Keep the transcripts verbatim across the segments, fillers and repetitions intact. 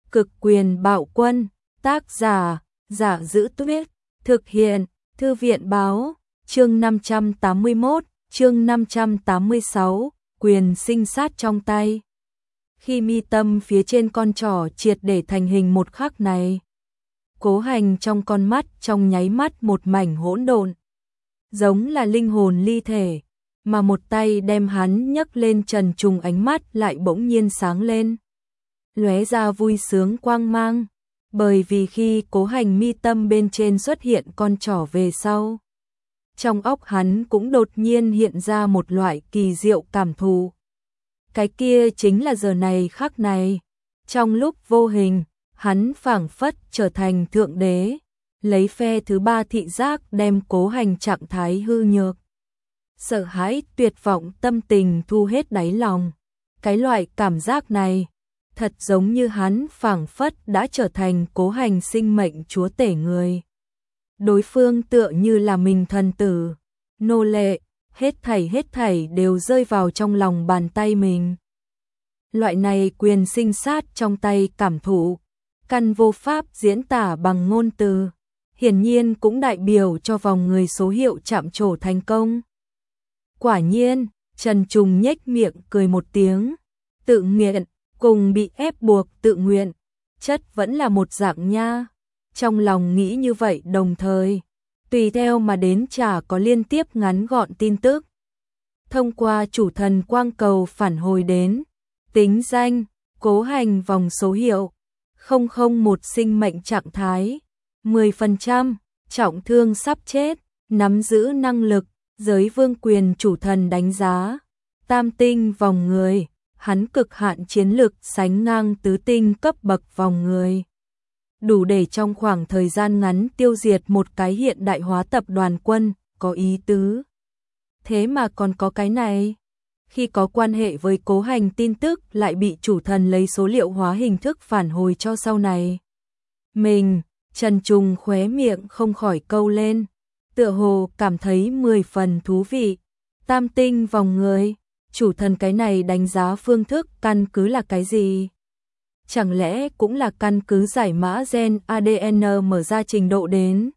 Cực quyền bạo quân, tác giả, Giả Giữ Tuyết, thực hiện, Thư viện báo, chương năm trăm tám mươi mốt, chương năm trăm tám mươi sáu, quyền sinh sát trong tay. Khi mi tâm phía trên con trỏ triệt để thành hình một khắc này, Cố Hành trong con mắt trong nháy mắt một mảnh hỗn độn, giống là linh hồn ly thể, mà một tay đem hắn nhấc lên, Trần Trùng ánh mắt lại bỗng nhiên sáng lên, lóe ra vui sướng quang mang, bởi vì khi Cố Hành mi tâm bên trên xuất hiện con trỏ về sau, trong óc hắn cũng đột nhiên hiện ra một loại kỳ diệu cảm thụ. Cái kia chính là giờ này khắc này, trong lúc vô hình, hắn phảng phất trở thành thượng đế, lấy phe thứ ba thị giác đem Cố Hành trạng thái hư nhược, sợ hãi, tuyệt vọng tâm tình thu hết đáy lòng. Cái loại cảm giác này, thật giống như hắn phảng phất đã trở thành Cố Hành sinh mệnh chúa tể người. Đối phương tựa như là mình thần tử, nô lệ, hết thảy hết thảy đều rơi vào trong lòng bàn tay mình. Loại này quyền sinh sát trong tay cảm thụ, căn vô pháp diễn tả bằng ngôn từ, hiển nhiên cũng đại biểu cho vòng người số hiệu chạm trổ thành công. Quả nhiên, Trần Trùng nhếch miệng cười một tiếng, tự nguyện, cùng bị ép buộc tự nguyện, chất vẫn là một dạng nha. Trong lòng nghĩ như vậy đồng thời, tùy theo mà đến chả có liên tiếp ngắn gọn tin tức. Thông qua chủ thần quang cầu phản hồi đến, tính danh, Cố Hành vòng số hiệu, không không một sinh mệnh trạng thái, mười phần trăm, trọng thương sắp chết, nắm giữ năng lực, giới vương quyền chủ thần đánh giá, tam tinh vòng người, hắn cực hạn chiến lực sánh ngang tứ tinh cấp bậc vòng người. Đủ để trong khoảng thời gian ngắn tiêu diệt một cái hiện đại hóa tập đoàn quân, có ý tứ. Thế mà còn có cái này. Khi có quan hệ với Cố Hành tin tức lại bị chủ thần lấy số liệu hóa hình thức phản hồi cho sau này. Mình, Trần Trùng khóe miệng không khỏi câu lên, tựa hồ cảm thấy mười phần thú vị. Tam tinh vòng người, chủ thần cái này đánh giá phương thức căn cứ là cái gì? Chẳng lẽ cũng là căn cứ giải mã gen a đê en mở ra trình độ đến?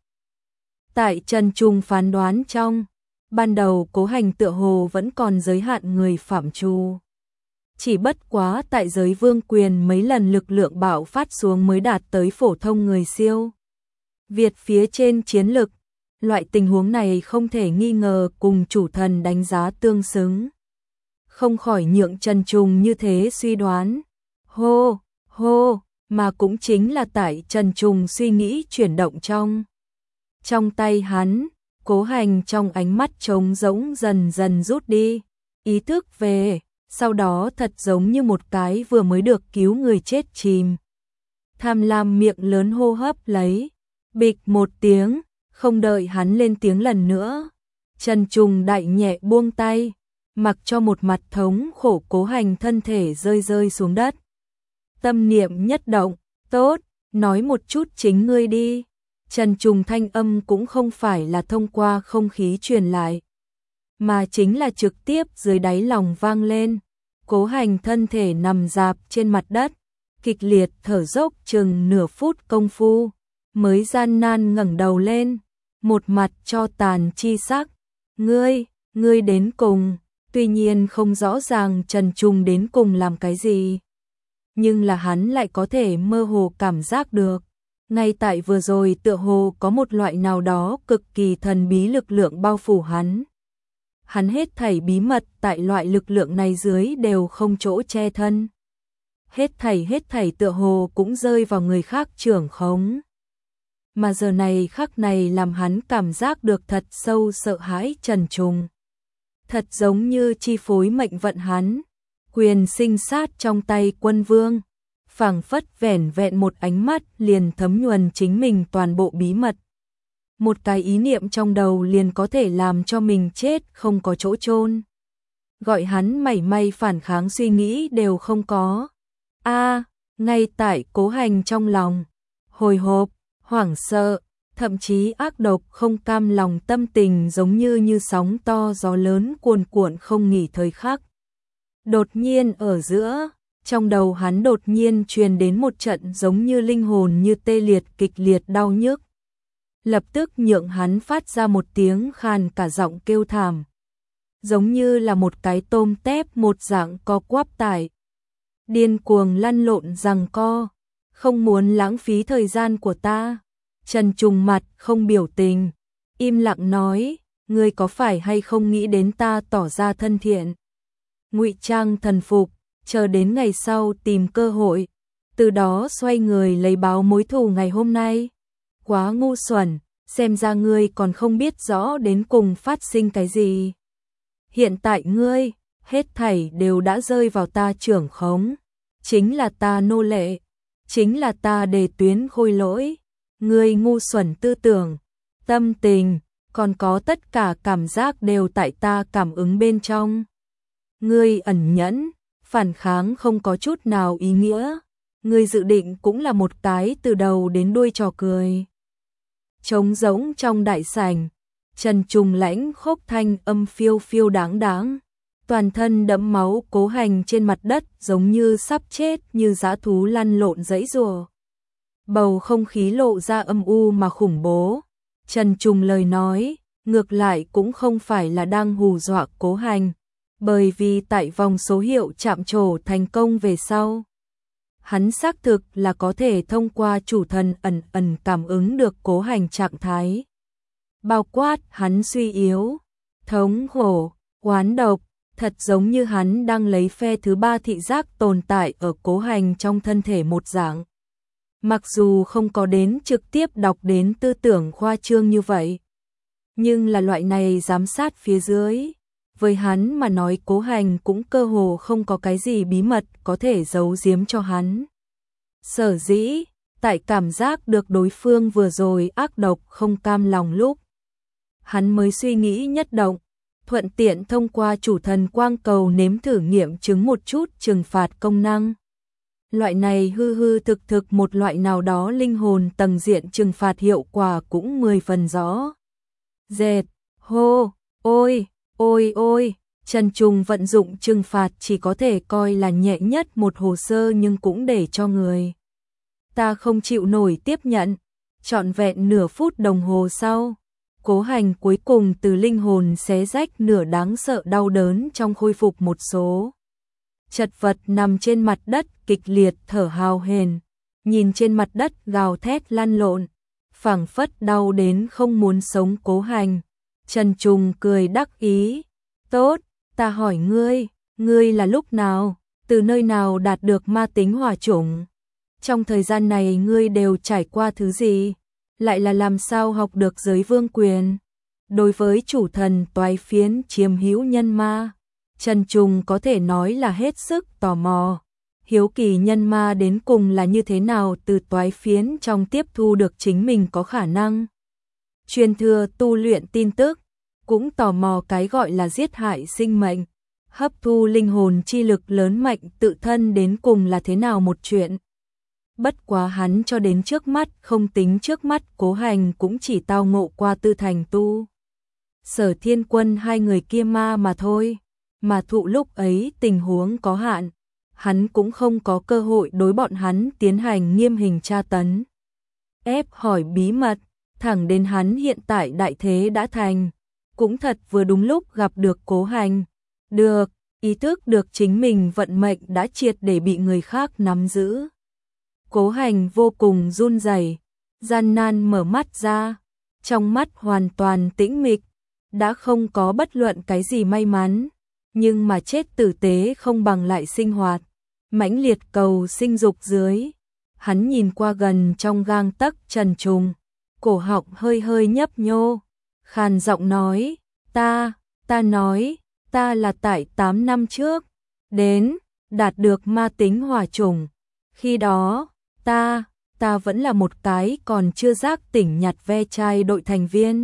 Tại Trần Trùng phán đoán trong, ban đầu Cố Hành tựa hồ vẫn còn giới hạn người phạm trù. Chỉ bất quá tại giới vương quyền mấy lần lực lượng bạo phát xuống mới đạt tới phổ thông người siêu Việt phía trên chiến lực. Loại tình huống này không thể nghi ngờ cùng chủ thần đánh giá tương xứng. Không khỏi nhượng Trần Trùng như thế suy đoán. Hô, hô, mà cũng chính là tại Trần Trùng suy nghĩ chuyển động trong. Trong tay hắn, Cố Hành trong ánh mắt trống rỗng dần dần rút đi, ý thức về, sau đó thật giống như một cái vừa mới được cứu người chết chìm. Tham lam miệng lớn hô hấp lấy, bịch một tiếng, không đợi hắn lên tiếng lần nữa. Trần Trùng đại nhẹ buông tay, mặc cho một mặt thống khổ Cố Hành thân thể rơi rơi xuống đất. Tâm niệm nhất động, tốt, nói một chút chính ngươi đi. Trần Trùng thanh âm cũng không phải là thông qua không khí truyền lại, mà chính là trực tiếp dưới đáy lòng vang lên. Cố Hành thân thể nằm rạp trên mặt đất, kịch liệt thở dốc chừng nửa phút công phu, mới gian nan ngẩng đầu lên, một mặt cho tàn chi sắc. Ngươi, ngươi đến cùng, tuy nhiên không rõ ràng Trần Trùng đến cùng làm cái gì, nhưng là hắn lại có thể mơ hồ cảm giác được. Ngay tại vừa rồi tựa hồ có một loại nào đó cực kỳ thần bí lực lượng bao phủ hắn. Hắn hết thảy bí mật tại loại lực lượng này dưới đều không chỗ che thân. Hết thảy hết thảy tựa hồ cũng rơi vào người khác trưởng khống. Mà giờ này khắc này làm hắn cảm giác được thật sâu sợ hãi. Trần Trùng thật giống như chi phối mệnh vận hắn, quyền sinh sát trong tay quân vương, phảng phất vẻn vẹn một ánh mắt liền thấm nhuần chính mình toàn bộ bí mật. Một cái ý niệm trong đầu liền có thể làm cho mình chết không có chỗ chôn, gọi hắn mảy may phản kháng suy nghĩ đều không có. A, ngay tại Cố Hành trong lòng hồi hộp, hoảng sợ, thậm chí ác độc không cam lòng tâm tình giống như như sóng to gió lớn cuồn cuộn không nghỉ thời khắc. Đột nhiên ở giữa, Trong đầu hắn đột nhiên truyền đến một trận giống như linh hồn như tê liệt kịch liệt đau nhức. Lập tức nhượng hắn phát ra một tiếng khàn cả giọng kêu thảm. Giống như là một cái tôm tép một dạng co quắp tải. Điên cuồng lăn lộn giằng co. Không muốn lãng phí thời gian của ta. Trần Trùng mặt không biểu tình. Im lặng nói, ngươi có phải hay không nghĩ đến ta tỏ ra thân thiện. Ngụy trang thần phục, chờ đến ngày sau tìm cơ hội. Từ đó xoay người lấy báo mối thù ngày hôm nay. Quá ngu xuẩn, xem ra ngươi còn không biết rõ đến cùng phát sinh cái gì. Hiện tại ngươi, hết thảy đều đã rơi vào ta trưởng khống. Chính là ta nô lệ, chính là ta đề tuyến khôi lỗi. Ngươi ngu xuẩn tư tưởng, tâm tình, còn có tất cả cảm giác đều tại ta cảm ứng bên trong. Ngươi ẩn nhẫn, phản kháng không có chút nào ý nghĩa. Ngươi dự định cũng là một cái từ đầu đến đuôi trò cười. Trống rỗng trong đại sảnh, Trần Trùng lãnh khốc thanh âm phiêu phiêu đáng đáng. Toàn thân đẫm máu Cố Hành trên mặt đất giống như sắp chết như dã thú lăn lộn giãy giụa. Bầu không khí lộ ra âm u mà khủng bố. Trần Trùng lời nói, ngược lại cũng không phải là đang hù dọa Cố Hành, bởi vì tại vòng số hiệu chạm trổ thành công về sau, hắn xác thực là có thể thông qua chủ thần ẩn ẩn cảm ứng được Cố Hành trạng thái. Bao quát hắn suy yếu, thống khổ, oán độc, thật giống như hắn đang lấy phe thứ ba thị giác tồn tại ở Cố Hành trong thân thể một dạng. Mặc dù không có đến trực tiếp đọc đến tư tưởng khoa trương như vậy, nhưng là loại này giám sát phía dưới, với hắn mà nói Cố Hành cũng cơ hồ không có cái gì bí mật có thể giấu giếm cho hắn. Sở dĩ, tại cảm giác được đối phương vừa rồi ác độc không cam lòng lúc, hắn mới suy nghĩ nhất động, thuận tiện thông qua chủ thần quang cầu nếm thử nghiệm chứng một chút trừng phạt công năng. Loại này hư hư thực thực một loại nào đó linh hồn tầng diện trừng phạt hiệu quả cũng mười phần rõ. Dệt, hô, ôi, ôi ôi, Trần Trùng vận dụng trừng phạt chỉ có thể coi là nhẹ nhất một hồ sơ nhưng cũng để cho người ta không chịu nổi tiếp nhận. Trọn vẹn nửa phút đồng hồ sau, Cố Hành cuối cùng từ linh hồn xé rách nửa đáng sợ đau đớn trong khôi phục một số. Chật vật nằm trên mặt đất kịch liệt thở hào hển, nhìn trên mặt đất gào thét lăn lộn, phảng phất đau đến không muốn sống Cố Hành. Trần Trùng cười đắc ý, tốt, ta hỏi ngươi, ngươi là lúc nào, từ nơi nào đạt được ma tính hỏa chủng? Trong thời gian này ngươi đều trải qua thứ gì? Lại là làm sao học được giới vương quyền? Đối với chủ thần toái phiến chiếm hữu nhân ma, Trần Trùng có thể nói là hết sức tò mò. Hiếu kỳ nhân ma đến cùng là như thế nào từ toái phiến trong tiếp thu được chính mình có khả năng truyền thừa tu luyện tin tức, cũng tò mò cái gọi là giết hại sinh mệnh, hấp thu linh hồn chi lực lớn mạnh tự thân đến cùng là thế nào một chuyện. Bất quá hắn cho đến trước mắt không tính trước mắt Cố Hành cũng chỉ tao ngộ qua Tư Thành Tu, Sở Thiên Quân hai người kia ma mà thôi, mà thụ lúc ấy tình huống có hạn, hắn cũng không có cơ hội đối bọn hắn tiến hành nghiêm hình tra tấn, ép hỏi bí mật, thẳng đến hắn hiện tại đại thế đã thành, cũng thật vừa đúng lúc gặp được Cố Hành. Được, ý thức được chính mình vận mệnh đã triệt để bị người khác nắm giữ. Cố Hành vô cùng run rẩy, gian nan mở mắt ra, trong mắt hoàn toàn tĩnh mịch, đã không có bất luận cái gì may mắn, nhưng mà chết tử tế không bằng lại sinh hoạt, mãnh liệt cầu sinh dục dưới. Hắn nhìn qua gần trong gang tấc Trần Trùng, cổ họng hơi hơi nhấp nhô, khàn giọng nói, ta, ta nói, ta là tại tám năm trước, đến, đạt được ma tính hỏa chủng, khi đó, ta, ta vẫn là một cái còn chưa giác tỉnh nhặt ve chai đội thành viên.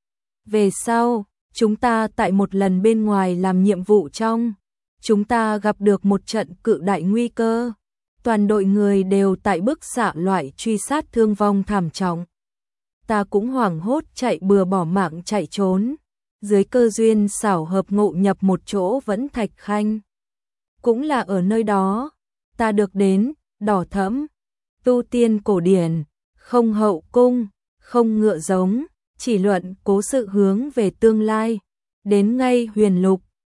Về sau, chúng ta tại một lần bên ngoài làm nhiệm vụ trong, chúng ta gặp được một trận cự đại nguy cơ, toàn đội người đều tại bức xạ loại truy sát thương vong thảm trọng. Ta cũng hoảng hốt chạy bừa bỏ mạng chạy trốn, dưới cơ duyên xảo hợp ngộ nhập một chỗ vẫn Thạch Khanh. Cũng là ở nơi đó, ta được đến, đỏ thẫm, tu tiên cổ điển, không hậu cung, không ngựa giống, chỉ luận cố sự hướng về tương lai, đến ngay huyền lục,